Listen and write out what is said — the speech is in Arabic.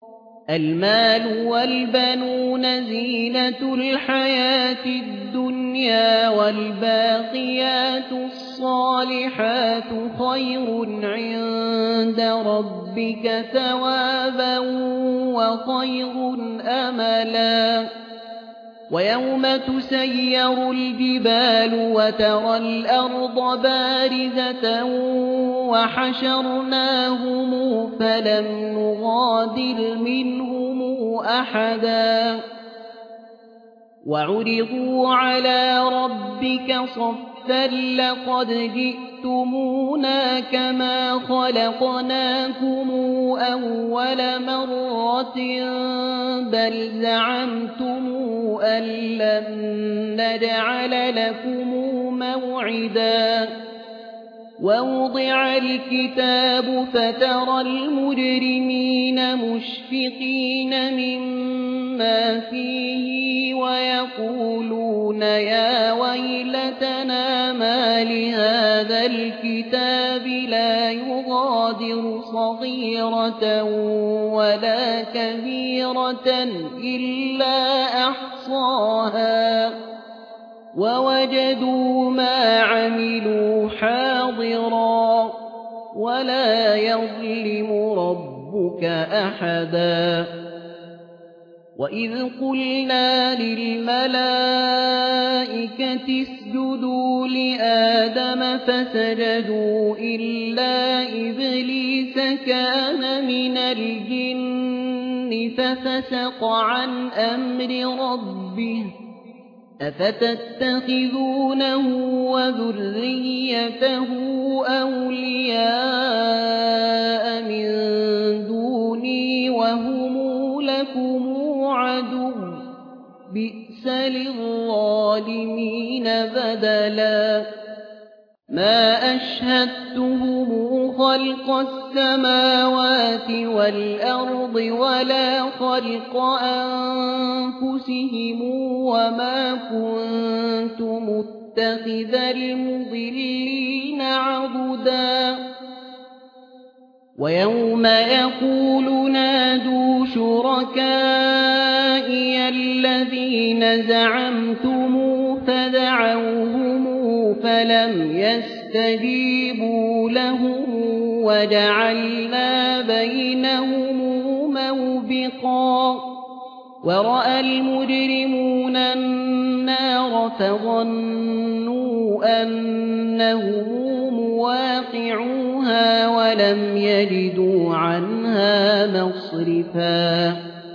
المال والبنون زينة الحياة الدنيا والباقيات الصالحات خير عند ربك ثوابا وخير أملا ويوم تسير الجبال وترى الأرض بارزة وحشرناهم فلم نغادر منهم أحدا وعرضوا على ربك صفا لقد جئتمونا كما خلقناكم أول مرة بل زعمتم أن لن نجعل لكم موعدا ووضع الكتاب فترى المجرمين مشفقين مما فيه ويقولون يا ويلتنا ما لهذا الكتاب لا يغادر صغيرة ولا كبيرة إلا أحصاها ووجدوا ما عملوا حاضرا ولا يظلم ربك أحدا وإذ قلنا للملائكة اسجدوا لآدم فسجدوا إلا إبليس كان من الجن ففسق عن أمر ربه أفتتخذونه وذريته أولياء من دوني وهم لكم عدو بئس للظالمين بدلا ما أشهدتهم خلق السماوات والأرض ولا خلق أنفسهم وما كنت متخذ المضلين عضدا ويوم يقول نادوا شركائي الذين زعمتم فدعوهم فلم يستجيبوا لهم وجعلنا بينهم موبقا ورأى المجرمون النار فظنوا أنهم مواقعوها ولم يجدوا عنها مصرفا